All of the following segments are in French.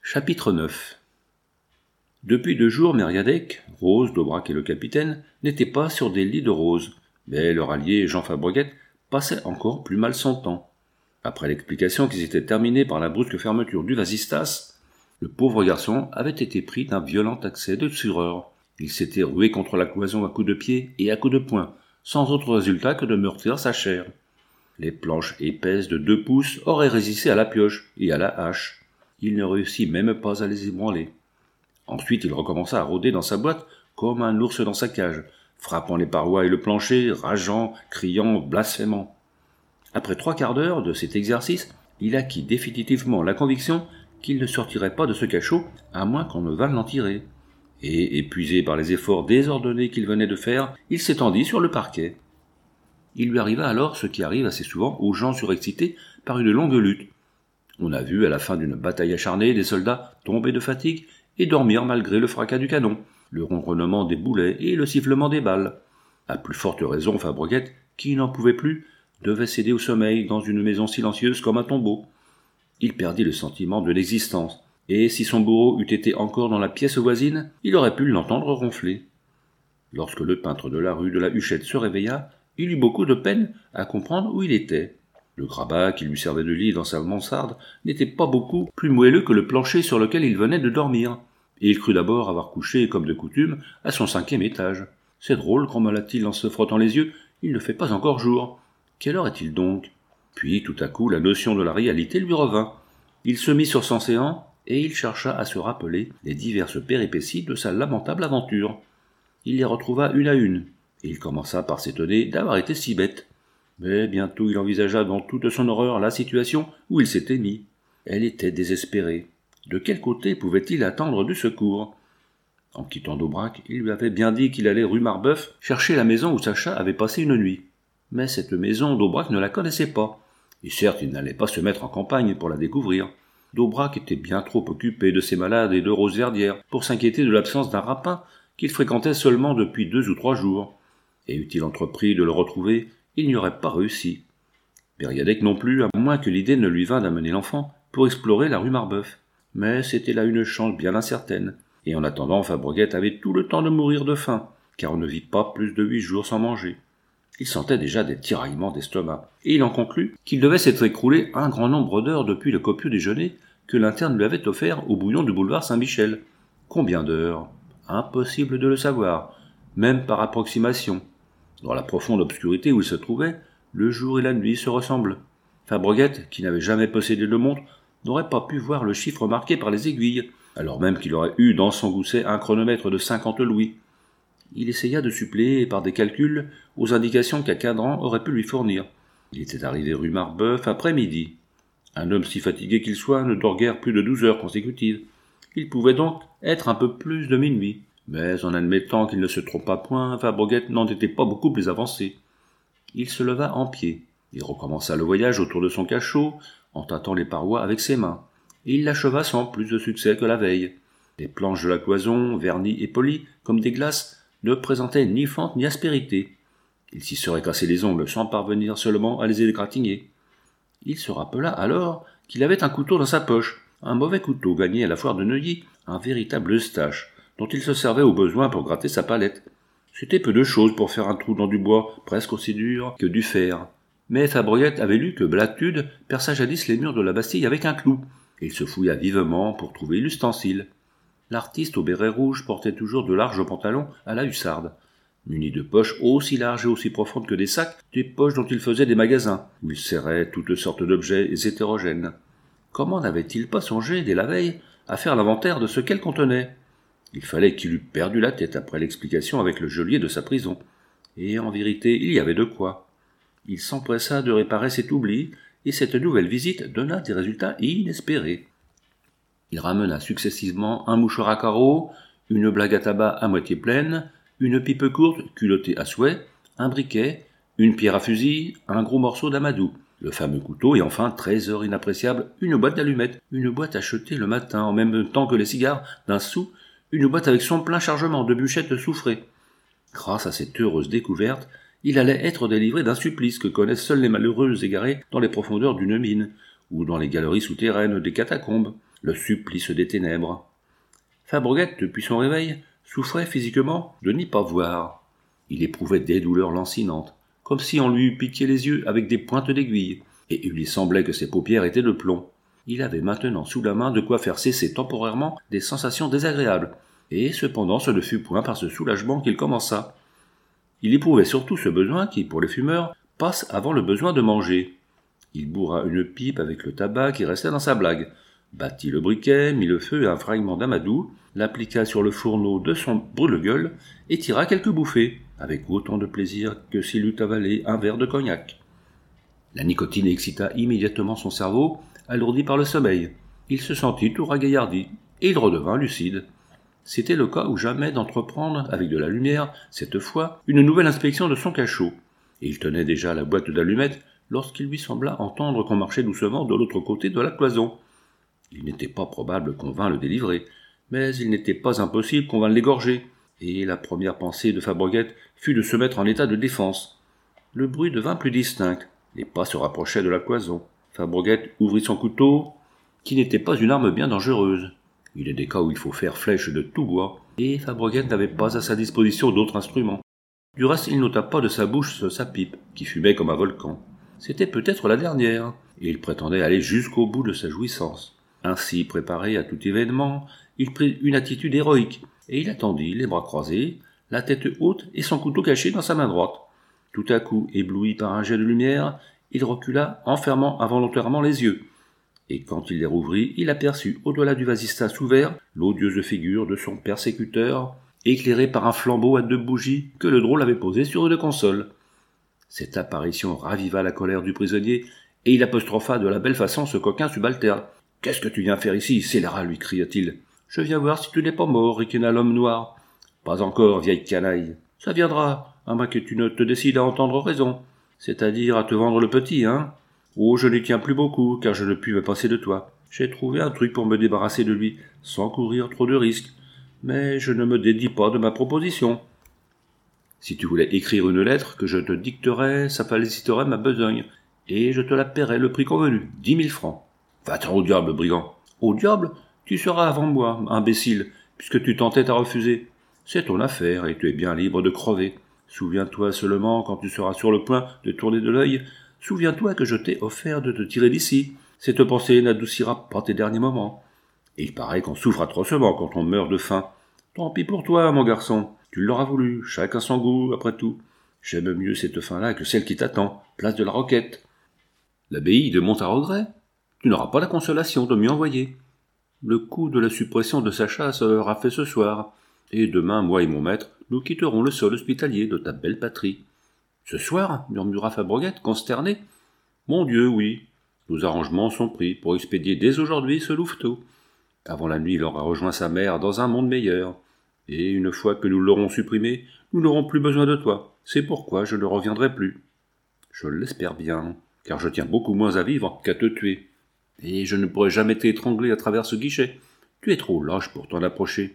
Chapitre 9. Depuis 2 jours, Mériadec, Rose, Daubrac et le capitaine n'étaient pas sur des lits de roses, mais leur allié Jean Fabreguette passait encore plus mal son temps. Après l'explication qui s'était terminée par la brusque fermeture du vasistas, le pauvre garçon avait été pris d'un violent accès de fureur. Il s'était rué contre la cloison à coups de pied et à coups de poing, sans autre résultat que de meurtrir sa chair. Les planches épaisses de 2 pouces auraient résisté à la pioche et à la hache. Il ne réussit même pas à les ébranler. Ensuite, il recommença à rôder dans sa boîte comme un ours dans sa cage, frappant les parois et le plancher, rageant, criant, blasphémant. Après 3 quarts d'heure de cet exercice, il acquit définitivement la conviction qu'il ne sortirait pas de ce cachot à moins qu'on ne vînt l'en tirer. Et, épuisé par les efforts désordonnés qu'il venait de faire, il s'étendit sur le parquet. Il lui arriva alors ce qui arrive assez souvent aux gens surexcités par une longue lutte. On a vu à la fin d'une bataille acharnée des soldats tomber de fatigue et dormir malgré le fracas du canon, le ronronnement des boulets et le sifflement des balles. À plus forte raison, Fabreguette, qui n'en pouvait plus, devait céder au sommeil dans une maison silencieuse comme un tombeau. Il perdit le sentiment de l'existence, et si son bourreau eût été encore dans la pièce voisine, il aurait pu l'entendre ronfler. Lorsque le peintre de la rue de la Huchette se réveilla, il eut beaucoup de peine à comprendre où il était. Le grabat qui lui servait de lit dans sa mansarde n'était pas beaucoup plus moelleux que le plancher sur lequel il venait de dormir, et il crut d'abord avoir couché, comme de coutume, à son 5e étage. « C'est drôle, grommela-t-il en se frottant les yeux, il ne fait pas encore jour. Quelle heure est-il donc ?» Puis, tout à coup, la notion de la réalité lui revint. Il se mit sur son séant, et il chercha à se rappeler les diverses péripéties de sa lamentable aventure. Il les retrouva une à une, et il commença par s'étonner d'avoir été si bête. Mais bientôt il envisagea dans toute son horreur la situation où il s'était mis. Elle était désespérée. De quel côté pouvait-il attendre du secours ? En quittant Daubrac, il lui avait bien dit qu'il allait rue Marbeuf chercher la maison où Sacha avait passé une nuit. Mais cette maison, Daubrac ne la connaissait pas. Et certes, il n'allait pas se mettre en campagne pour la découvrir. Daubrac était bien trop occupé de ses malades et de Rose Verdière pour s'inquiéter de l'absence d'un rapin qu'il fréquentait seulement depuis 2 ou 3 jours. Et eût-il entrepris de le retrouver, il n'y aurait pas réussi. Mériadec non plus, à moins que l'idée ne lui vînt d'amener l'enfant pour explorer la rue Marbeuf. Mais c'était là une chance bien incertaine, et en attendant, Fabreguette avait tout le temps de mourir de faim, car on ne vit pas plus de 8 jours sans manger. Il sentait déjà des tiraillements d'estomac, et il en conclut qu'il devait s'être écroulé un grand nombre d'heures depuis le copieux déjeuner que l'interne lui avait offert au bouillon du boulevard Saint-Michel. Combien d'heures ? Impossible de le savoir, même par approximation. Dans la profonde obscurité où il se trouvait, le jour et la nuit se ressemblent. Fabreguette, qui n'avait jamais possédé de montre, n'aurait pas pu voir le chiffre marqué par les aiguilles, alors même qu'il aurait eu dans son gousset un chronomètre de 50 louis. Il essaya de suppléer par des calculs aux indications qu'un cadran aurait pu lui fournir. Il était arrivé rue Marbeuf après midi. Un homme si fatigué qu'il soit ne dort guère plus de 12 heures consécutives. Il pouvait donc être un peu plus de minuit. Mais en admettant qu'il ne se trompa point, Fabreguette n'en était pas beaucoup plus avancé. Il se leva en pied. Il recommença le voyage autour de son cachot, en tâtant les parois avec ses mains. Et il l'acheva sans plus de succès que la veille. Les planches de la cloison, vernies et polies, comme des glaces, ne présentaient ni fente ni aspérité. Il s'y serait cassé les ongles sans parvenir seulement à les égratigner. Il se rappela alors qu'il avait un couteau dans sa poche, un mauvais couteau gagné à la foire de Neuilly, un véritable eustache, dont il se servait au besoin pour gratter sa palette. C'était peu de chose pour faire un trou dans du bois presque aussi dur que du fer. Mais Fabreguette avait lu que Blatude perça jadis les murs de la Bastille avec un clou, et il se fouilla vivement pour trouver l'ustensile. L'artiste au béret rouge portait toujours de larges pantalons à la hussarde, munis de poches aussi larges et aussi profondes que des sacs, des poches dont il faisait des magasins, où il serrait toutes sortes d'objets hétérogènes. Comment n'avait-il pas songé, dès la veille, à faire l'inventaire de ce qu'elle contenait ? Il fallait qu'il eût perdu la tête après l'explication avec le geôlier de sa prison. Et en vérité, il y avait de quoi. Il s'empressa de réparer cet oubli, et cette nouvelle visite donna des résultats inespérés. Il ramena successivement un mouchoir à carreaux, une blague à tabac à moitié pleine, une pipe courte culottée à souhait, un briquet, une pierre à fusil, un gros morceau d'amadou, le fameux couteau et enfin, trésor inappréciable, une boîte d'allumettes, une boîte achetée le matin en même temps que les cigares d'un sou, une boîte avec son plein chargement de bûchettes soufrées. Grâce à cette heureuse découverte, il allait être délivré d'un supplice que connaissent seuls les malheureux égarés dans les profondeurs d'une mine, ou dans les galeries souterraines des catacombes. le supplice des ténèbres. Fabreguette, depuis son réveil, souffrait physiquement de n'y pas voir. Il éprouvait des douleurs lancinantes, comme si on lui eût piqué les yeux avec des pointes d'aiguille, et il lui semblait que ses paupières étaient de plomb. Il avait maintenant sous la main de quoi faire cesser temporairement des sensations désagréables, et cependant ce ne fut point par ce soulagement qu'il commença. Il éprouvait surtout ce besoin qui, pour les fumeurs, passe avant le besoin de manger. Il bourra une pipe avec le tabac qui restait dans sa blague, battit le briquet, mit le feu à un fragment d'amadou, l'appliqua sur le fourneau de son brûle-gueule et tira quelques bouffées, avec autant de plaisir que s'il eût avalé un verre de cognac. La nicotine excita immédiatement son cerveau, alourdi par le sommeil. Il se sentit tout ragaillardi, et il redevint lucide. C'était le cas ou jamais d'entreprendre, avec de la lumière, cette fois, une nouvelle inspection de son cachot. Et il tenait déjà la boîte d'allumettes lorsqu'il lui sembla entendre qu'on marchait doucement de l'autre côté de la cloison. Il n'était pas probable qu'on vînt le délivrer, mais il n'était pas impossible qu'on vînt l'égorger, et la première pensée de Fabreguette fut de se mettre en état de défense. Le bruit devint plus distinct, les pas se rapprochaient de la cloison. Fabreguette ouvrit son couteau, qui n'était pas une arme bien dangereuse. Il est des cas où il faut faire flèche de tout bois, et Fabreguette n'avait pas à sa disposition d'autres instruments. Du reste, il n'ôta pas de sa bouche sa pipe, qui fumait comme un volcan. C'était peut-être la dernière, et il prétendait aller jusqu'au bout de sa jouissance. Ainsi préparé à tout événement, il prit une attitude héroïque, et il attendit, les bras croisés, la tête haute et son couteau caché dans sa main droite. Tout à coup, ébloui par un jet de lumière, il recula en fermant involontairement les yeux. Et quand il les rouvrit, il aperçut, au-delà du vasistas ouvert, l'odieuse figure de son persécuteur, éclairée par un flambeau à 2 bougies que le drôle avait posé sur une console. Cette apparition raviva la colère du prisonnier, et il apostropha de la belle façon ce coquin subalterne. « Qu'est-ce que tu viens faire ici, scélérat » lui cria-t-il. « Je viens voir si tu n'es pas mort, riquena l'homme noir. »« Pas encore, vieille canaille. Ça viendra, à moins que tu ne te décides à entendre raison, c'est-à-dire à te vendre le petit, hein ? Oh, je n'y tiens plus beaucoup, car je ne puis me passer de toi. J'ai trouvé un truc pour me débarrasser de lui, sans courir trop de risques. Mais je ne me dédie pas de ma proposition. Si tu voulais écrire une lettre que je te dicterais, ça féliciterait ma besogne, et je te la paierais le prix convenu, 10 000 francs. Va-t'en au diable, brigand. Au diable ? Tu seras avant moi, imbécile, puisque tu t'entêtes à refuser. C'est ton affaire, et tu es bien libre de crever. Souviens-toi seulement, quand tu seras sur le point de tourner de l'œil, souviens-toi que je t'ai offert de te tirer d'ici. Cette pensée n'adoucira pas tes derniers moments. Et il paraît qu'on souffre atrocement quand on meurt de faim. Tant pis pour toi, mon garçon. Tu l'auras voulu, chacun son goût, après tout. J'aime mieux cette faim-là que celle qui t'attend, place de la Roquette. L'abbaye de Montaregret. Tu n'auras pas la consolation de m'y envoyer. Le coup de la suppression de sa chasse sera fait ce soir, et demain, moi et mon maître, nous quitterons le sol hospitalier de ta belle patrie. Ce soir, murmura Fabreguette, consterné. Mon Dieu, oui. Nos arrangements sont pris pour expédier dès aujourd'hui ce louveteau. Avant la nuit, il aura rejoint sa mère dans un monde meilleur. Et une fois que nous l'aurons supprimé, nous n'aurons plus besoin de toi. C'est pourquoi je ne reviendrai plus. Je l'espère bien, car je tiens beaucoup moins à vivre qu'à te tuer. Et je ne pourrai jamais t'étrangler à travers ce guichet. Tu es trop lâche pour t'en approcher.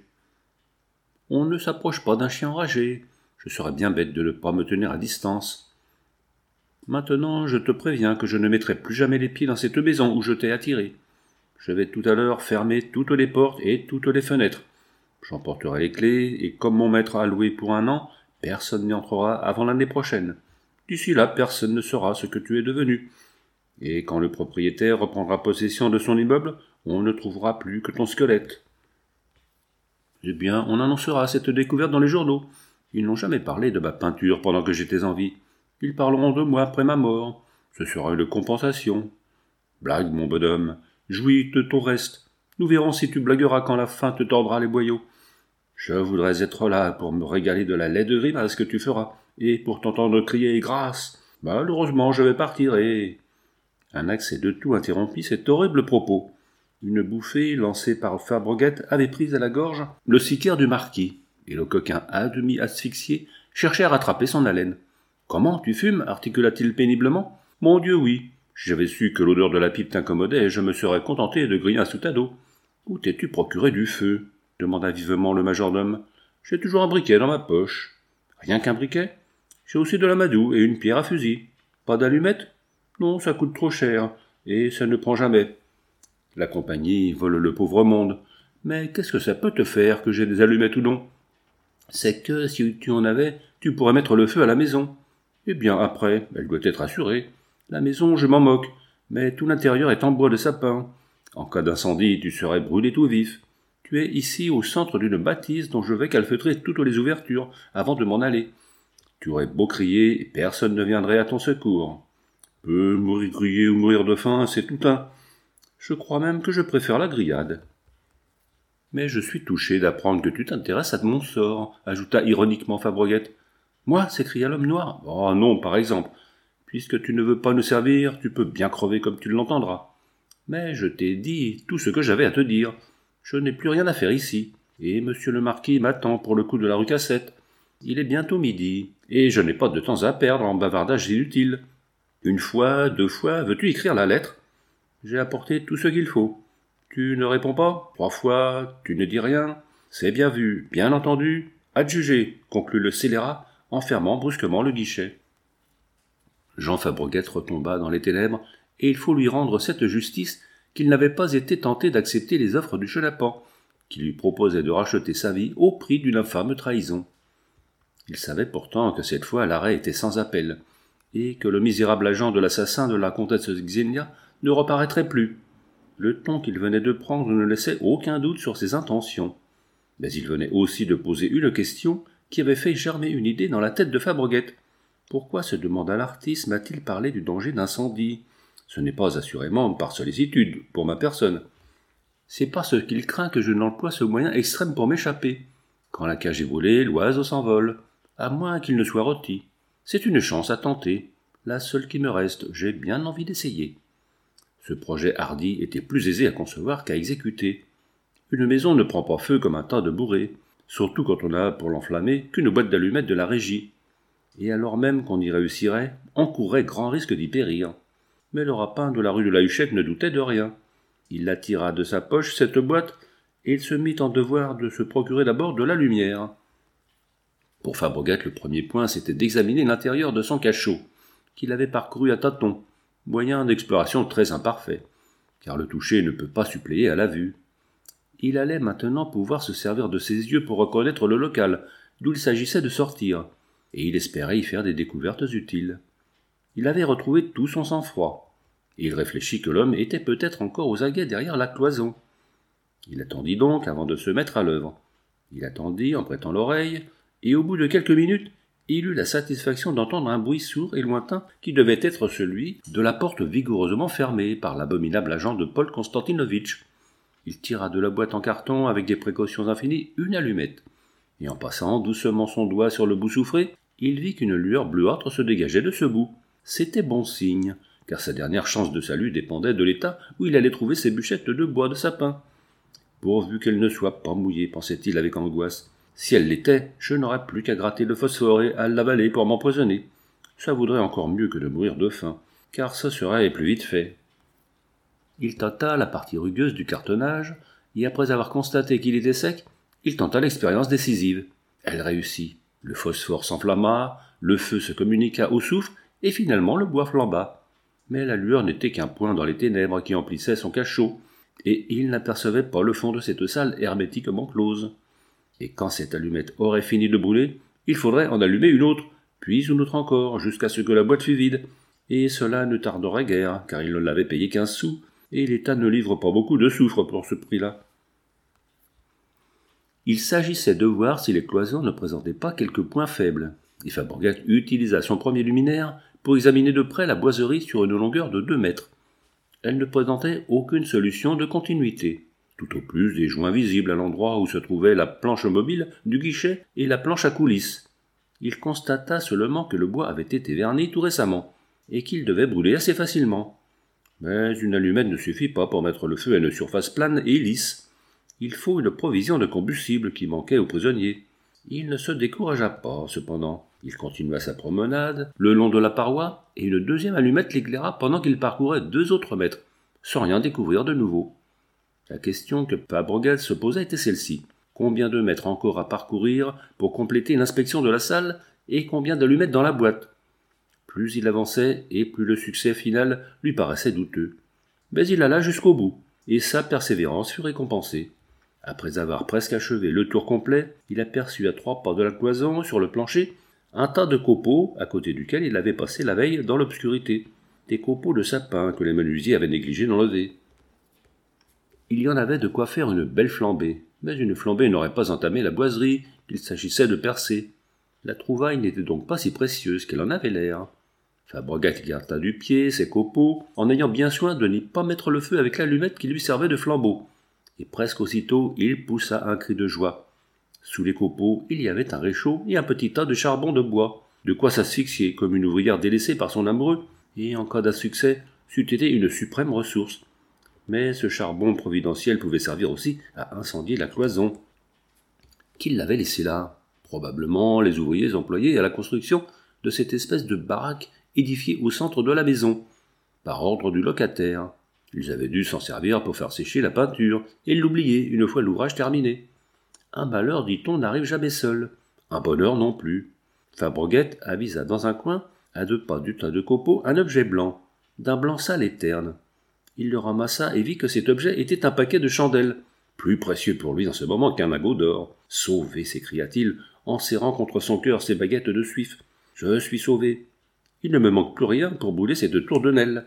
On ne s'approche pas d'un chien enragé. Je serais bien bête de ne pas me tenir à distance. Maintenant, je te préviens que je ne mettrai plus jamais les pieds dans cette maison où je t'ai attiré. Je vais tout à l'heure fermer toutes les portes et toutes les fenêtres. J'emporterai les clés, et comme mon maître a loué pour 1 an, personne n'y entrera avant l'année prochaine. D'ici là, personne ne saura ce que tu es devenu. Et quand le propriétaire reprendra possession de son immeuble, on ne trouvera plus que ton squelette. Eh bien, on annoncera cette découverte dans les journaux. Ils n'ont jamais parlé de ma peinture pendant que j'étais en vie. Ils parleront de moi après ma mort. Ce sera une compensation. Blague, mon bonhomme. Jouis de ton reste. Nous verrons si tu blagueras quand la faim te tordra les boyaux. Je voudrais être là pour me régaler de la laide grimace que tu feras, et pour t'entendre crier « Grâce !» Malheureusement, je vais partir et... Un accès de toux interrompit cet horrible propos. Une bouffée lancée par Fabreguette avait pris à la gorge le sicaire du marquis, et le coquin, à demi asphyxié, cherchait à rattraper son haleine. « Comment, tu fumes » articula-t-il péniblement. « Mon Dieu, oui. Si j'avais su que l'odeur de la pipe t'incommodait, je me serais contenté de griller un soutado. »« Où t'es-tu procuré du feu » demanda vivement le majordome. « J'ai toujours un briquet dans ma poche. »« Rien qu'un briquet ? J'ai aussi de l'amadou et une pierre à fusil. Pas d'allumettes ? Non, ça coûte trop cher, et ça ne prend jamais. La compagnie vole le pauvre monde. Mais qu'est-ce que ça peut te faire que j'ai des allumettes ou non ? C'est que si tu en avais, tu pourrais mettre le feu à la maison. Eh bien, après, elle doit être assurée. La maison, je m'en moque, mais tout l'intérieur est en bois de sapin. En cas d'incendie, tu serais brûlé tout vif. Tu es ici au centre d'une bâtisse dont je vais calfeutrer toutes les ouvertures avant de m'en aller. Tu aurais beau crier, et personne ne viendrait à ton secours. Mourir grillé ou mourir de faim, c'est tout un. Je crois même que je préfère la grillade. Mais je suis touché d'apprendre que tu t'intéresses à mon sort, ajouta ironiquement Fabreguette. Moi, s'écria l'homme noir. Oh non, par exemple. Puisque tu ne veux pas nous servir, tu peux bien crever comme tu l'entendras. Mais je t'ai dit tout ce que j'avais à te dire. Je n'ai plus rien à faire ici. Et monsieur le marquis m'attend pour le coup de la rue Cassette. Il est bientôt midi, et je n'ai pas de temps à perdre en bavardages inutiles. Une fois, 2 fois, veux-tu écrire la lettre ? J'ai apporté tout ce qu'il faut. Tu ne réponds pas ? 3 fois, tu ne dis rien ? C'est bien vu, bien entendu. Adjugé, conclut le scélérat en fermant brusquement le guichet. Jean Fabreguette retomba dans les ténèbres, et il faut lui rendre cette justice qu'il n'avait pas été tenté d'accepter les offres du chenapan, qui lui proposait de racheter sa vie au prix d'une infâme trahison. Il savait pourtant que cette fois l'arrêt était sans appel, et que le misérable agent de l'assassin de la comtesse Xenia ne reparaîtrait plus. Le ton qu'il venait de prendre ne laissait aucun doute sur ses intentions. Mais il venait aussi de poser une question qui avait fait germer une idée dans la tête de Fabreguette. Pourquoi, se demanda l'artiste, m'a-t-il parlé du danger d'incendie ? Ce n'est pas assurément par sollicitude pour ma personne. C'est parce qu'il craint que je n'emploie ce moyen extrême pour m'échapper. Quand la cage est brûlée, l'oiseau s'envole, à moins qu'il ne soit rôti. C'est une chance à tenter, la seule qui me reste, j'ai bien envie d'essayer. Ce projet hardi était plus aisé à concevoir qu'à exécuter. Une maison ne prend pas feu comme un tas de bourrées, surtout quand on n'a pour l'enflammer qu'une boîte d'allumettes de la régie. Et alors même qu'on y réussirait, on courrait grand risque d'y périr. Mais le rapin de la rue de la Huchette ne doutait de rien. Il la tira de sa poche, cette boîte, et il se mit en devoir de se procurer d'abord de la lumière. Pour Fabreguette, le premier point, c'était d'examiner l'intérieur de son cachot, qu'il avait parcouru à tâtons, moyen d'exploration très imparfait, car le toucher ne peut pas suppléer à la vue. Il allait maintenant pouvoir se servir de ses yeux pour reconnaître le local, d'où il s'agissait de sortir, et il espérait y faire des découvertes utiles. Il avait retrouvé tout son sang-froid, et il réfléchit que l'homme était peut-être encore aux aguets derrière la cloison. Il attendit donc avant de se mettre à l'œuvre. Il attendit en prêtant l'oreille, et au bout de quelques minutes, il eut la satisfaction d'entendre un bruit sourd et lointain qui devait être celui de la porte vigoureusement fermée par l'abominable agent de Paul Konstantinovitch. Il tira de la boîte en carton avec des précautions infinies une allumette, et en passant doucement son doigt sur le bout soufré, il vit qu'une lueur bleuâtre se dégageait de ce bout. C'était bon signe, car sa dernière chance de salut dépendait de l'état où il allait trouver ses bûchettes de bois de sapin. Pourvu qu'elle ne soit pas mouillée, pensait-il avec angoisse. Si elle l'était, je n'aurais plus qu'à gratter le phosphore et à l'avaler pour m'empoisonner. Ça vaudrait encore mieux que de mourir de faim, car ce serait plus vite fait. Il tâta la partie rugueuse du cartonnage, et après avoir constaté qu'il était sec, il tenta l'expérience décisive. Elle réussit. Le phosphore s'enflamma, le feu se communiqua au soufre, et finalement le bois flamba. Mais la lueur n'était qu'un point dans les ténèbres qui emplissaient son cachot, et il n'apercevait pas le fond de cette salle hermétiquement close. Et quand cette allumette aurait fini de brûler, il faudrait en allumer une autre, puis une autre encore, jusqu'à ce que la boîte fût vide. Et cela ne tarderait guère, car il ne l'avait payé 15 sous, et l'État ne livre pas beaucoup de soufre pour ce prix-là. Il s'agissait de voir si les cloisons ne présentaient pas quelques points faibles, et Fabreguette utilisa son premier luminaire pour examiner de près la boiserie sur une longueur de 2 mètres. Elle ne présentait aucune solution de continuité, tout au plus des joints visibles à l'endroit où se trouvait la planche mobile du guichet et la planche à coulisses. Il constata seulement que le bois avait été verni tout récemment, et qu'il devait brûler assez facilement. Mais une allumette ne suffit pas pour mettre le feu à une surface plane et lisse. Il faut une provision de combustible qui manquait aux prisonniers. Il ne se découragea pas, cependant. Il continua sa promenade, le long de la paroi, et une deuxième allumette l'éclaira pendant qu'il parcourait 2 autres mètres, sans rien découvrir de nouveau. La question que Fabreguette se posait était celle-ci. Combien de mètres encore à parcourir pour compléter l'inspection de la salle, et combien d'allumettes dans la boîte ? Plus il avançait, et plus le succès final lui paraissait douteux. Mais il alla jusqu'au bout, et sa persévérance fut récompensée. Après avoir presque achevé le tour complet, il aperçut à 3 pas de la cloison, sur le plancher, un tas de copeaux à côté duquel il avait passé la veille dans l'obscurité. Des copeaux de sapin que les menuisiers avaient négligé d'enlever. Il y en avait de quoi faire une belle flambée, mais une flambée n'aurait pas entamé la boiserie qu'il s'agissait de percer. La trouvaille n'était donc pas si précieuse qu'elle en avait l'air. Fabregat garda du pied ses copeaux, en ayant bien soin de n'y pas mettre le feu avec l'allumette qui lui servait de flambeau. Et presque aussitôt, il poussa un cri de joie. Sous les copeaux, il y avait un réchaud et un petit tas de charbon de bois, de quoi s'asphyxier comme une ouvrière délaissée par son amoureux, et en cas d'insuccès, c'eût été une suprême ressource. Mais ce charbon providentiel pouvait servir aussi à incendier la cloison. Qui l'avait laissé là? Probablement les ouvriers employés à la construction de cette espèce de baraque édifiée au centre de la maison, par ordre du locataire. Ils avaient dû s'en servir pour faire sécher la peinture, et l'oublier une fois l'ouvrage terminé. Un malheur, dit-on, n'arrive jamais seul. Un bonheur non plus. Fabregat avisa dans un coin, à 2 pas du tas de copeaux, un objet blanc, d'un blanc sale et terne. Il le ramassa et vit que cet objet était un paquet de chandelles, plus précieux pour lui en ce moment qu'un magot d'or. « Sauvé !» s'écria-t-il, en serrant contre son cœur ses baguettes de suif. « Je suis sauvé. Il ne me manque plus rien pour brûler cette tour de Nesle.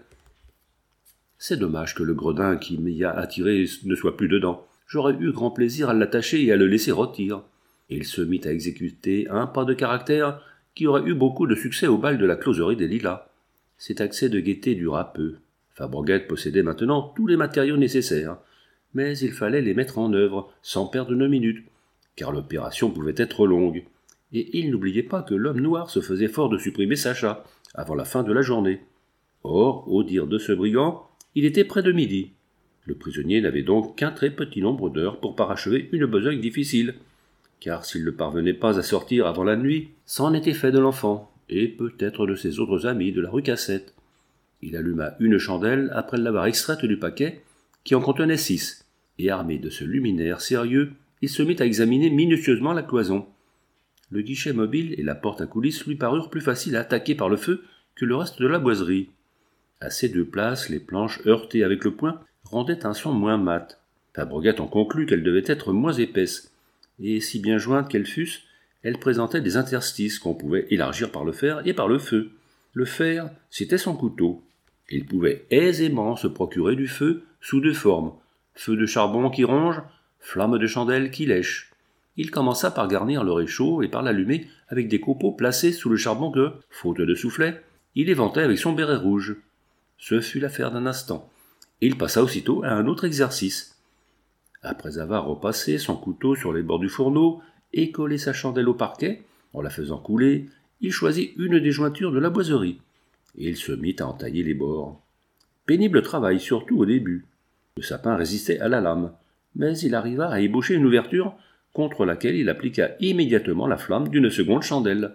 C'est dommage que le gredin qui m'y a attiré ne soit plus dedans. J'aurais eu grand plaisir à l'attacher et à le laisser rôtir. » Et il se mit à exécuter un pas de caractère qui aurait eu beaucoup de succès au bal de la closerie des Lilas. Cet accès de gaieté dura peu. Fabregat possédait maintenant tous les matériaux nécessaires, mais il fallait les mettre en œuvre sans perdre une minute, car l'opération pouvait être longue, et il n'oubliait pas que l'homme noir se faisait fort de supprimer Sacha avant la fin de la journée. Or, au dire de ce brigand, il était près de midi. Le prisonnier n'avait donc qu'un très petit nombre d'heures pour parachever une besogne difficile, car s'il ne parvenait pas à sortir avant la nuit, c'en était fait de l'enfant, et peut-être de ses autres amis de la rue Cassette. Il alluma une chandelle après l'avoir extraite du paquet, qui en contenait 6, et armé de ce luminaire sérieux, il se mit à examiner minutieusement la cloison. Le guichet mobile et la porte à coulisses lui parurent plus faciles à attaquer par le feu que le reste de la boiserie. À ces 2 places, les planches heurtées avec le poing rendaient un son moins mat. Fabregat en conclut qu'elles devaient être moins épaisses, et si bien jointes qu'elles fussent, elles présentaient des interstices qu'on pouvait élargir par le fer et par le feu. Le fer, c'était son couteau. Il pouvait aisément se procurer du feu sous 2 formes, feu de charbon qui ronge, flamme de chandelle qui lèche. Il commença par garnir le réchaud et par l'allumer avec des copeaux placés sous le charbon que, faute de soufflet, il éventait avec son béret rouge. Ce fut l'affaire d'un instant, et il passa aussitôt à un autre exercice. Après avoir repassé son couteau sur les bords du fourneau et collé sa chandelle au parquet, en la faisant couler, il choisit une des jointures de la boiserie, et il se mit à en tailler les bords. Pénible travail, surtout au début. Le sapin résistait à la lame, mais il arriva à ébaucher une ouverture contre laquelle il appliqua immédiatement la flamme d'une seconde chandelle.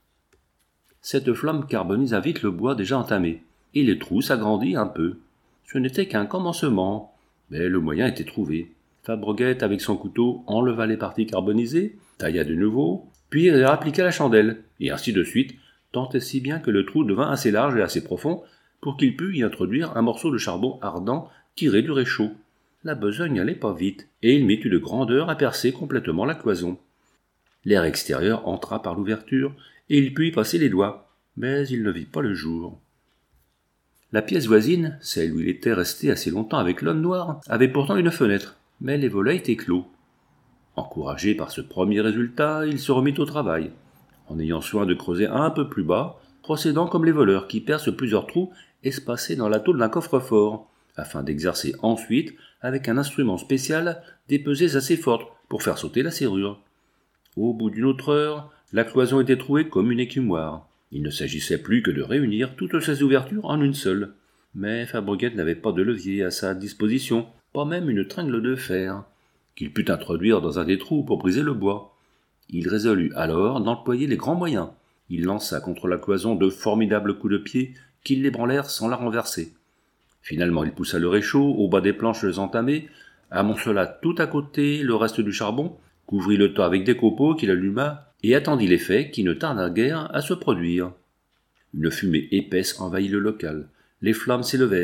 Cette flamme carbonisa vite le bois déjà entamé, et le trou s'agrandit un peu. Ce n'était qu'un commencement, mais le moyen était trouvé. Fabregat, avec son couteau, enleva les parties carbonisées, tailla de nouveau, puis il appliqua la chandelle, et ainsi de suite, tant et si bien que le trou devint assez large et assez profond pour qu'il pût y introduire un morceau de charbon ardent tiré du réchaud. La besogne n'allait pas vite, et il mit une grande heure à percer complètement la cloison. L'air extérieur entra par l'ouverture, et il put y passer les doigts, mais il ne vit pas le jour. La pièce voisine, celle où il était resté assez longtemps avec l'homme noir, avait pourtant une fenêtre, mais les volets étaient clos. Encouragé par ce premier résultat, il se remit au travail, en ayant soin de creuser un peu plus bas, procédant comme les voleurs qui percent plusieurs trous espacés dans la tôle d'un coffre-fort, afin d'exercer ensuite, avec un instrument spécial, des pesées assez fortes pour faire sauter la serrure. Au bout d'une autre heure, la cloison était trouée comme une écumoire. Il ne s'agissait plus que de réunir toutes ces ouvertures en une seule. Mais Fabregat n'avait pas de levier à sa disposition, pas même une tringle de fer, qu'il pût introduire dans un des trous pour briser le bois. Il résolut alors d'employer les grands moyens. Il lança contre la cloison de formidables coups de pied qui l'ébranlèrent sans la renverser. Finalement, il poussa le réchaud au bas des planches entamées, amoncela tout à côté le reste du charbon, couvrit le tas avec des copeaux qu'il alluma et attendit l'effet qui ne tarda guère à se produire. Une fumée épaisse envahit le local, les flammes s'élevèrent,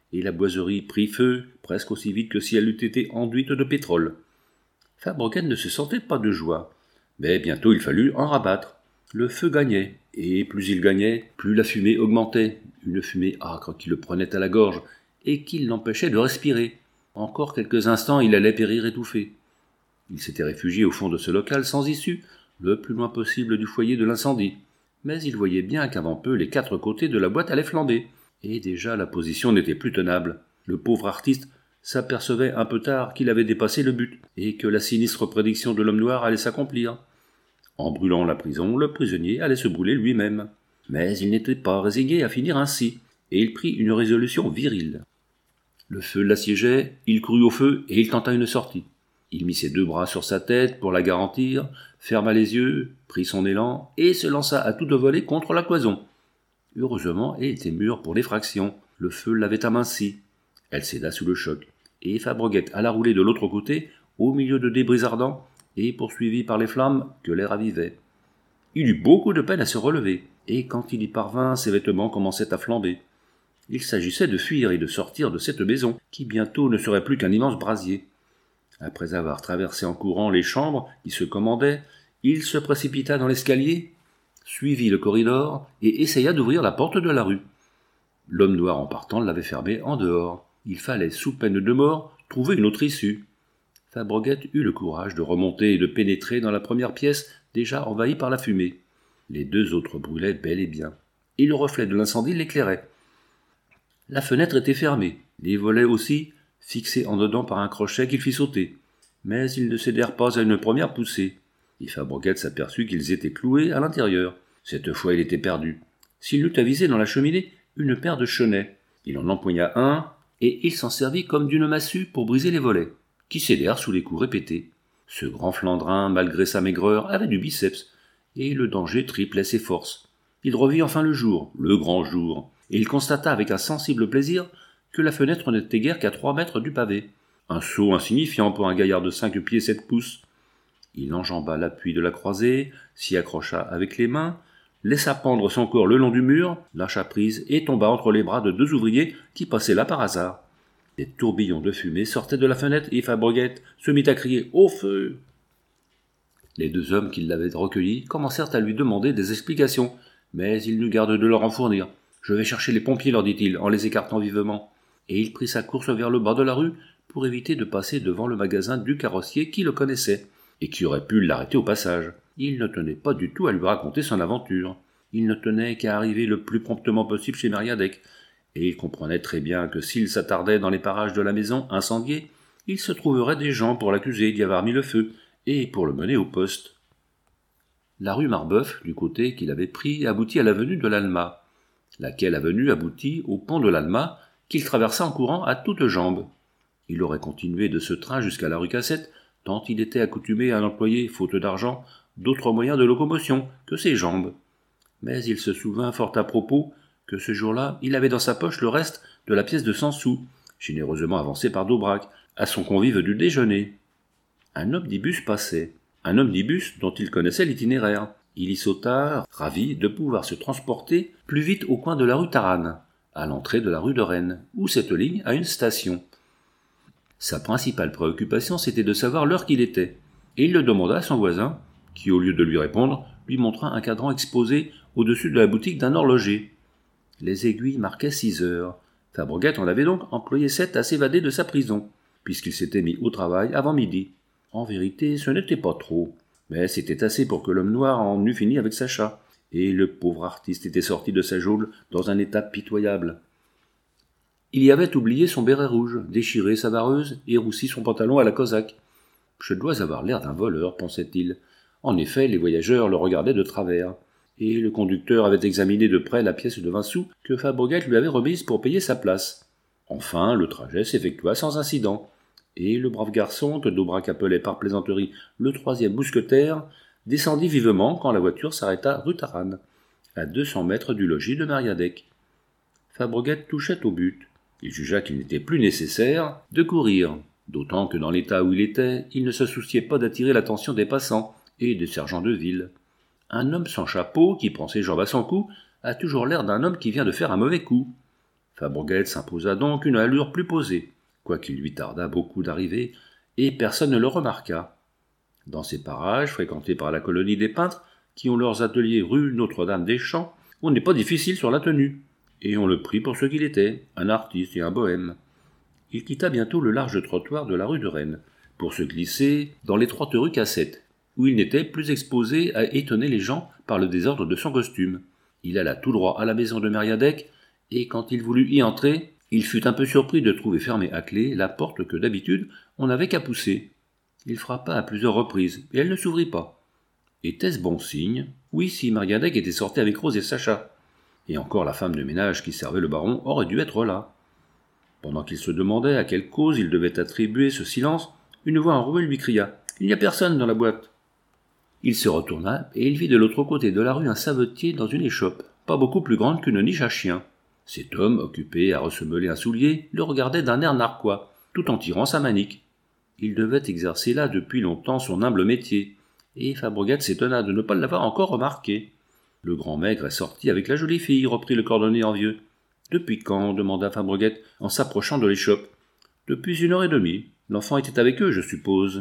et la boiserie prit feu, presque aussi vite que si elle eût été enduite de pétrole. Fabreguet ne se sentait pas de joie, mais bientôt il fallut en rabattre. Le feu gagnait, et plus il gagnait, plus la fumée augmentait, une fumée âcre qui le prenait à la gorge, et qui l'empêchait de respirer. Encore quelques instants, il allait périr étouffé. Il s'était réfugié au fond de ce local sans issue, le plus loin possible du foyer de l'incendie. Mais il voyait bien qu'avant peu les 4 côtés de la boîte allaient flamber, et déjà la position n'était plus tenable. Le pauvre artiste s'apercevait un peu tard qu'il avait dépassé le but, et que la sinistre prédiction de l'homme noir allait s'accomplir. En brûlant la prison, le prisonnier allait se brûler lui-même. Mais il n'était pas résigné à finir ainsi, et il prit une résolution virile. Le feu l'assiégeait, il courut au feu, et il tenta une sortie. Il mit ses 2 bras sur sa tête pour la garantir, ferma les yeux, prit son élan, et se lança à toute volée contre la cloison. Heureusement, elle était mûre pour l'effraction. Le feu l'avait amincie. Elle céda sous le choc, et Fabreguet alla rouler de l'autre côté, au milieu de débris ardents, et poursuivi par les flammes que l'air avivait. Il eut beaucoup de peine à se relever, et quand il y parvint, ses vêtements commençaient à flamber. Il s'agissait de fuir et de sortir de cette maison, qui bientôt ne serait plus qu'un immense brasier. Après avoir traversé en courant les chambres qui se commandaient, il se précipita dans l'escalier, suivit le corridor et essaya d'ouvrir la porte de la rue. L'homme noir en partant l'avait fermée en dehors. Il fallait, sous peine de mort, trouver une autre issue. Fabreguet eut le courage de remonter et de pénétrer dans la première pièce déjà envahie par la fumée. Les 2 autres brûlaient bel et bien, et le reflet de l'incendie l'éclairait. La fenêtre était fermée, les volets aussi, fixés en dedans par un crochet qu'il fit sauter. Mais ils ne cédèrent pas à une première poussée, et Fabreguet s'aperçut qu'ils étaient cloués à l'intérieur. Cette fois il était perdu. S'il eût avisé dans la cheminée une paire de chenets, il en empoigna un, et il s'en servit comme d'une massue pour briser les volets, qui cédèrent sous les coups répétés. Ce grand Flandrin, malgré sa maigreur, avait du biceps, et le danger triplait ses forces. Il revit enfin le jour, le grand jour, et il constata avec un sensible plaisir que la fenêtre n'était guère qu'à 3 mètres du pavé. Un saut insignifiant pour un gaillard de 5 pieds 7 pouces. Il enjamba l'appui de la croisée, s'y accrocha avec les mains, laissa pendre son corps le long du mur, lâcha prise et tomba entre les bras de 2 ouvriers qui passaient là par hasard. Des tourbillons de fumée sortaient de la fenêtre et Fabreguet se mit à crier « Au feu !» Les 2 hommes qui l'avaient recueilli commencèrent à lui demander des explications, mais il n'eut garde de leur en fournir. « Je vais chercher les pompiers, leur dit-il, en les écartant vivement. » Et il prit sa course vers le bas de la rue pour éviter de passer devant le magasin du carrossier qui le connaissait, et qui aurait pu l'arrêter au passage. Il ne tenait pas du tout à lui raconter son aventure. Il ne tenait qu'à arriver le plus promptement possible chez Mériadec, et il comprenait très bien que s'il s'attardait dans les parages de la maison incendiée, il se trouverait des gens pour l'accuser d'y avoir mis le feu, et pour le mener au poste. La rue Marbeuf, du côté qu'il avait pris, aboutit à l'avenue de l'Alma, laquelle avenue aboutit au pont de l'Alma, qu'il traversa en courant à toutes jambes. Il aurait continué de ce train jusqu'à la rue Cassette, tant il était accoutumé à n'employer, faute d'argent, d'autres moyens de locomotion que ses jambes. Mais il se souvint fort à propos que ce jour-là, il avait dans sa poche le reste de la pièce de 100 sous, généreusement avancée par d'Aubrac, à son convive du déjeuner. Un omnibus passait, un omnibus dont il connaissait l'itinéraire. Il y sauta, ravi de pouvoir se transporter plus vite au coin de la rue Taranne, à l'entrée de la rue de Rennes, où cette ligne a une station. Sa principale préoccupation, c'était de savoir l'heure qu'il était, et il le demanda à son voisin, qui, au lieu de lui répondre, lui montra un cadran exposé au-dessus de la boutique d'un horloger. Les aiguilles marquaient 6 heures. Fabreguet en avait donc employé 7 à s'évader de sa prison, puisqu'il s'était mis au travail avant midi. En vérité, ce n'était pas trop, mais c'était assez pour que l'homme noir en eût fini avec sa chatte, et le pauvre artiste était sorti de sa geôle dans un état pitoyable. Il y avait oublié son béret rouge, déchiré sa vareuse et roussi son pantalon à la cosaque. « Je dois avoir l'air d'un voleur, pensait-il. En effet, les voyageurs le regardaient de travers, et le conducteur avait examiné de près la pièce de 20 sous que Fabreguet lui avait remise pour payer sa place. Enfin, le trajet s'effectua sans incident, et le brave garçon, que d'Aubrac appelait par plaisanterie le 3e mousquetaire, descendit vivement quand la voiture s'arrêta rue Taranne, à 200 mètres du logis de Mériadec. Fabreguet touchait au but. Il jugea qu'il n'était plus nécessaire de courir, d'autant que dans l'état où il était, il ne se souciait pas d'attirer l'attention des passants et des sergents de ville. Un homme sans chapeau, qui prend ses jambes à son cou, a toujours l'air d'un homme qui vient de faire un mauvais coup. Fabrogette s'imposa donc une allure plus posée, quoiqu'il lui tardât beaucoup d'arriver, et personne ne le remarqua. Dans ces parages, fréquentés par la colonie des peintres, qui ont leurs ateliers rue Notre-Dame-des-Champs, on n'est pas difficile sur la tenue, et on le prit pour ce qu'il était, un artiste et un bohème. Il quitta bientôt le large trottoir de la rue de Rennes, pour se glisser dans l'étroite rue Cassette, où il n'était plus exposé à étonner les gens par le désordre de son costume. Il alla tout droit à la maison de Mériadec, et quand il voulut y entrer, il fut un peu surpris de trouver fermée à clé la porte que d'habitude on n'avait qu'à pousser. Il frappa à plusieurs reprises, et elle ne s'ouvrit pas. Était-ce bon signe? Oui, si Mériadec était sorti avec Rose et Sacha. Et encore la femme de ménage qui servait le baron aurait dû être là. Pendant qu'il se demandait à quelle cause il devait attribuer ce silence, une voix enrouée lui cria « Il n'y a personne dans la boîte !» Il se retourna et il vit de l'autre côté de la rue un savetier dans une échoppe, pas beaucoup plus grande qu'une niche à chien. Cet homme, occupé à ressemeler un soulier, le regardait d'un air narquois, tout en tirant sa manique. Il devait exercer là depuis longtemps son humble métier, et Fabrogette s'étonna de ne pas l'avoir encore remarqué. Le grand maigre est sorti avec la jolie fille, reprit le cordonnier envieux. Depuis quand? Demanda Fabrogette, en s'approchant de l'échoppe. Depuis 1 heure et demie. L'enfant était avec eux, je suppose.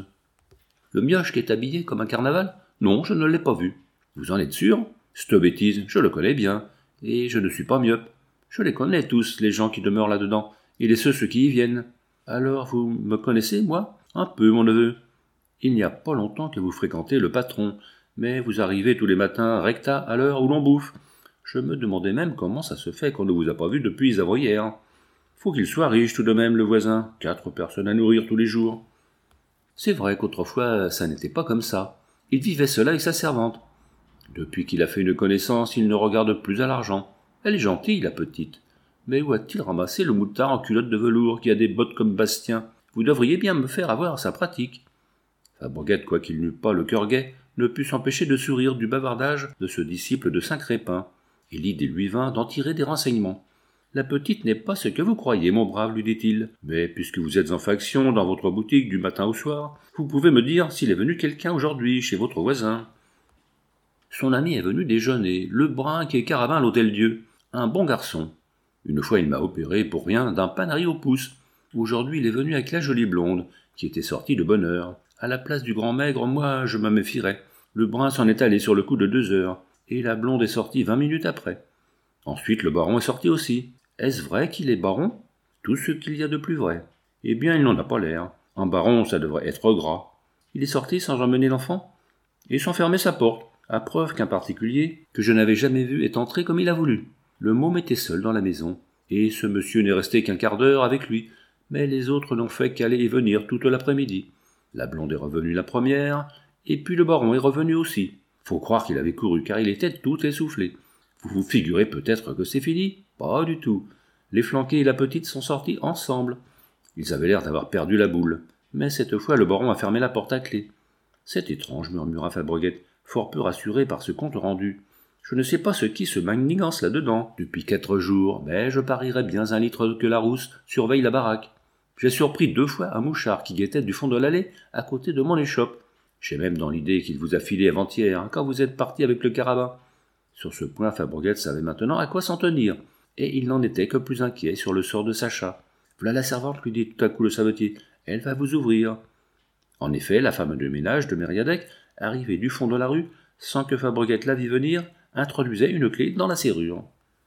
Le mioche qui est habillé comme un carnaval? Non, je ne l'ai pas vu. Vous en êtes sûr? C'est bêtise, je le connais bien, et je ne suis pas myope. Je les connais tous, les gens qui demeurent là-dedans, et ceux qui y viennent. Alors vous me connaissez, moi? Un peu, mon neveu. Il n'y a pas longtemps que vous fréquentez le patron, mais vous arrivez tous les matins recta à l'heure où l'on bouffe. Je me demandais même comment ça se fait qu'on ne vous a pas vu depuis avant-hier. Faut qu'il soit riche tout de même, le voisin. 4 personnes à nourrir tous les jours. C'est vrai qu'autrefois, ça n'était pas comme ça. Il vivait seul avec sa servante. Depuis qu'il a fait une connaissance, il ne regarde plus à l'argent. Elle est gentille, la petite. Mais où a-t-il ramassé le moutard en culotte de velours qui a des bottes comme Bastien? Vous devriez bien me faire avoir sa pratique. Fabrogette, quoiqu'il n'eût pas le cœur gai, ne put s'empêcher de sourire du bavardage de ce disciple de Saint-Crépin, et l'idée lui vint d'en tirer des renseignements. La petite n'est pas ce que vous croyez, mon brave, lui dit-il. Mais puisque vous êtes en faction dans votre boutique du matin au soir, vous pouvez me dire s'il est venu quelqu'un aujourd'hui chez votre voisin. Son ami est venu déjeuner, le brun qui est carabin à l'Hôtel-Dieu. Un bon garçon. Une fois il m'a opéré pour rien d'un panari au pouce. Aujourd'hui il est venu avec la jolie blonde, qui était sortie de bonne heure. À la place du grand maigre, moi je me méfierais. Le brun s'en est allé sur le coup de 2 heures, et la blonde est sortie 20 minutes après. Ensuite le baron est sorti aussi. Est-ce vrai qu'il est baron? Tout ce qu'il y a de plus vrai. Eh bien, il n'en a pas l'air. Un baron, ça devrait être gras. Il est sorti sans emmener l'enfant, et sans fermer sa porte, à preuve qu'un particulier, que je n'avais jamais vu, est entré comme il a voulu. Le môme était seul dans la maison, et ce monsieur n'est resté qu'un quart d'heure avec lui, mais les autres n'ont fait qu'aller et venir toute l'après-midi. La blonde est revenue la première, et puis le baron est revenu aussi. Faut croire qu'il avait couru, car il était tout essoufflé. Vous vous figurez peut-être que c'est fini? Pas du tout. Les flanqués et la petite sont sortis ensemble. Ils avaient l'air d'avoir perdu la boule. Mais cette fois, le baron a fermé la porte à clé. C'est étrange, murmura Fabrogette, fort peu rassuré par ce compte rendu. Je ne sais pas ce qui se manigance là-dedans, depuis 4 jours, mais je parierais bien 1 litre que Larousse surveille la baraque. J'ai surpris 2 fois un mouchard qui guettait du fond de l'allée à côté de mon échoppe. J'ai même dans l'idée qu'il vous a filé avant-hier, quand vous êtes parti avec le carabin. Sur ce point, Fabrogette savait maintenant à quoi s'en tenir, et il n'en était que plus inquiet sur le sort de Sacha. Voilà la servante, lui dit tout à coup le savetier. Elle va vous ouvrir. En effet, la femme de ménage de Mériadec, arrivée du fond de la rue, sans que Fabrogette la vît venir, introduisait une clé dans la serrure.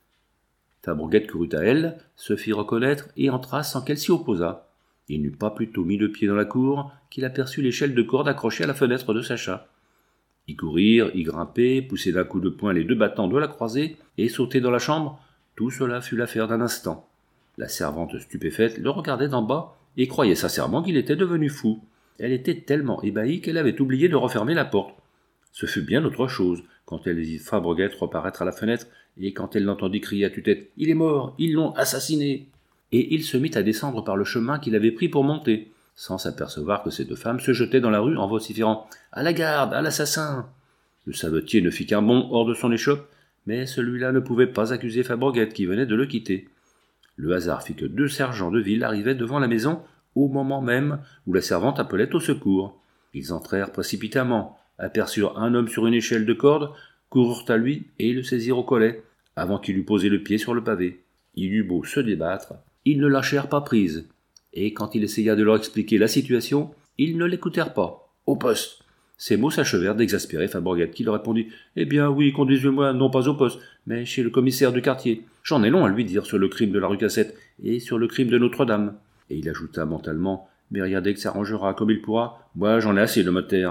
Fabrogette courut à elle, se fit reconnaître et entra sans qu'elle s'y opposât. Il n'eut pas plutôt mis le pied dans la cour qu'il aperçut l'échelle de corde accrochée à la fenêtre de Sacha. Y courir, y grimper, pousser d'un coup de poing les 2 battants de la croisée et sauter dans la chambre, tout cela fut l'affaire d'un instant. La servante stupéfaite le regardait d'en bas et croyait sincèrement qu'il était devenu fou. Elle était tellement ébahie qu'elle avait oublié de refermer la porte. Ce fut bien autre chose quand elle vit Fabrogette reparaître à la fenêtre et quand elle l'entendit crier à tue-tête « Il est mort, ils l'ont assassiné !» Et il se mit à descendre par le chemin qu'il avait pris pour monter, sans s'apercevoir que ces 2 femmes se jetaient dans la rue en vociférant « À la garde, à l'assassin !» Le savetier ne fit qu'un bond hors de son échoppe, mais celui-là ne pouvait pas accuser Fabrogette qui venait de le quitter. Le hasard fit que 2 sergents de ville arrivaient devant la maison au moment même où la servante appelait au secours. Ils entrèrent précipitamment, aperçurent un homme sur une échelle de corde, coururent à lui et le saisirent au collet, avant qu'il eût posé le pied sur le pavé. Il eut beau se débattre, ils ne lâchèrent pas prise, et quand il essaya de leur expliquer la situation, ils ne l'écoutèrent pas. « Au poste !» Ces mots s'achevèrent d'exaspérer Fabrogette, qui leur répondit « Eh bien oui, conduisez-moi non pas au poste, mais chez le commissaire du quartier. J'en ai long à lui dire sur le crime de la rue Cassette et sur le crime de Notre-Dame. » Et il ajouta mentalement « Mériadec s'arrangera comme il pourra, moi j'en ai assez de notaire. »